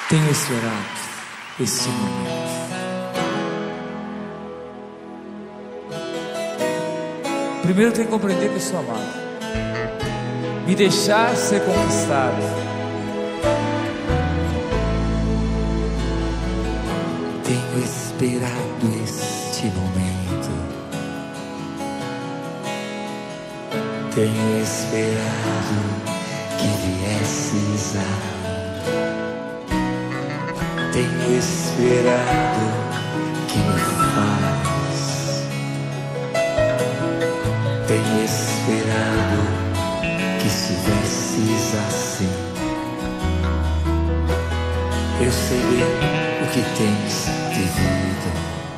Tenho esperado esse momento. Primeiro tenho que compreender que eu sou amado, me deixar ser conquistado. Tenho esperado este momento. Tenho esperado que viesses a. Tenho esperado que me fales. Tenho esperado que estivesses assim. Eu sei bem o que tens vivido.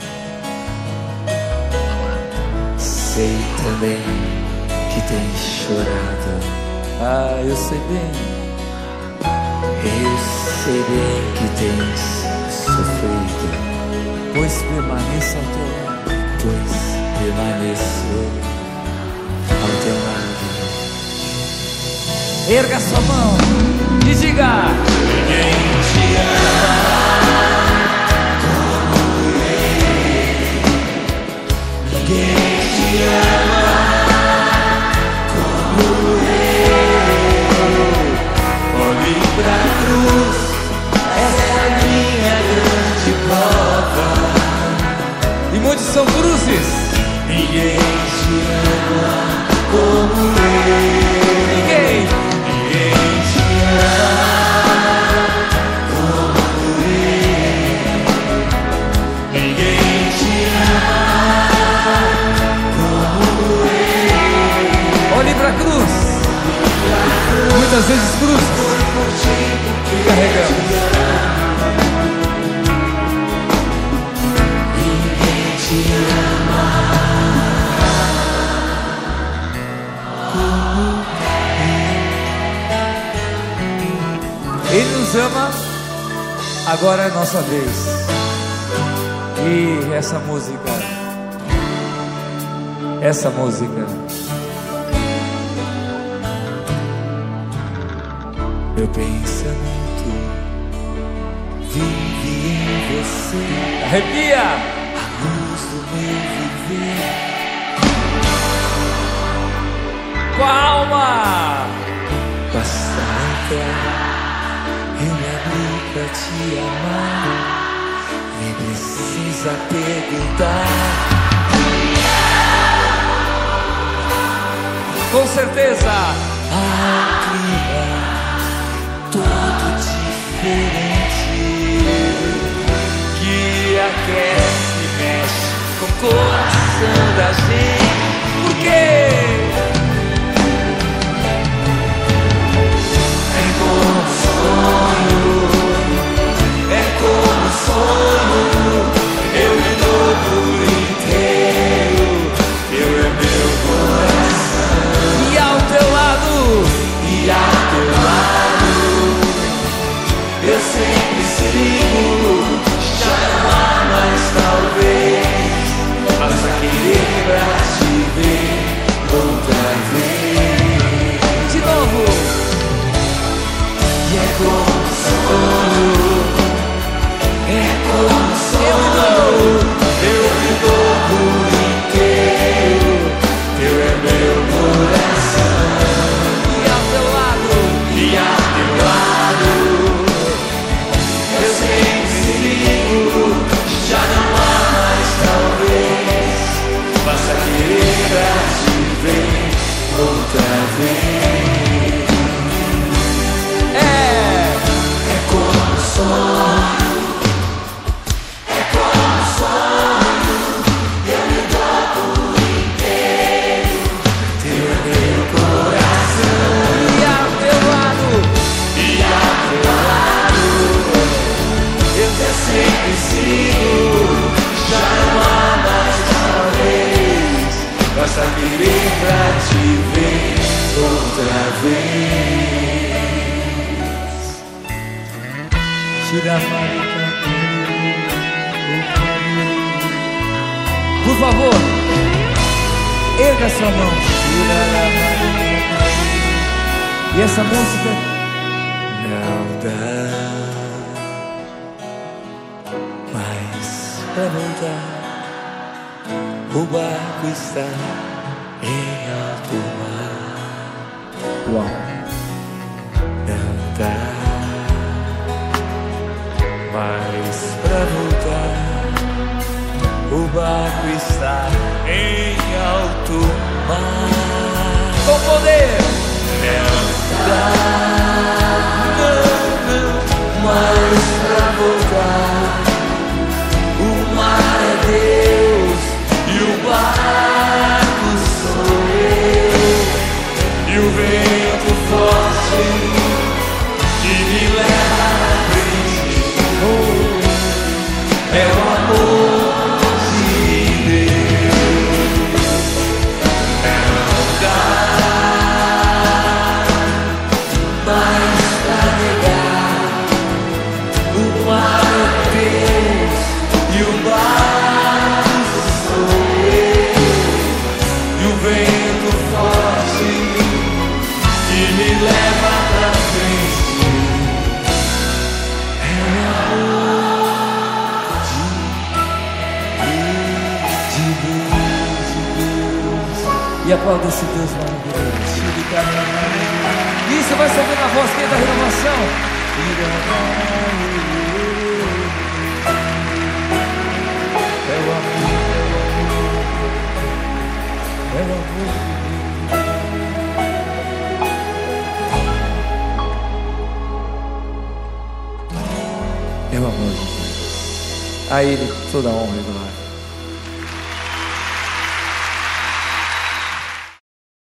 Sei também que tens chorado. Ah, eu sei bem. Eu sei bem que tens sofrido. Pois permaneça ao teu lado. Pois permaneço ao teu lado. Erga sua mão e diga: ninguém te ama como eu. Ninguém te ama como eu. Olhe pra cruz, essa é a minha grande prova. E muitos são cruzes. Ninguém te ama como eu. Ninguém te ama como eu. Ninguém te ama como eu. olhe pra cruz. Muitas vezes cruzes carregamos. Ninguém te ama como Ele nos ama, agora é nossa vez. E essa música, meu pensamento vive em você. arrepia. A luz do meu viver. Com a alma. Basta entrar, eu me abri pra te amar. Nem precisa perguntar. Com certeza. Há um clima todo diferente que aquece e mexe com o coração da gente. Por quê? É como um sonho, é como um sonho. Eu me dou por inteiro, eu é meu coração. E ao teu lado. E ao teu lado, eu sempre sigo. Já não há mais talvez. Basta querer pra te ver outra vez. De novo. E é como um sonho, é como um sonho. Eu me dou por inteiro, teu é meu coração. E ao teu lado. E ao teu lado, eu sempre sigo. Já não há mais talvez. Basta querer pra te ver outra vez. É como um sonho. É como um sonho. Eu me dou por inteiro. Teu é meu coração. E ao teu lado. E ao teu lado, eu sempre sigo. Já não há mais talvez. Basta querer pra te ver outra vez. Tira a marca. Por favor, erga sua mão. Tira a marca. E essa música Não dá pra voltar. O barco está em alto mar. Uau. Não dá mais pra voltar. O barco está em alto mar. Com poder. Não dá, não mais pra voltar. O mar é Deus e o barco sou eu. E o vento forte que me leva à frente é o amor de Deus. Não dá mais pra negar. O mar é Deus e o barco sou eu. E o vento forte que me leva pra frente é amor de Deus. E aplauda esse Deus maravilhoso. Isso, vai subir na voz, quem é da renovação? É o amor. É o amor. É o amor de Deus. A Ele toda a honra e glória.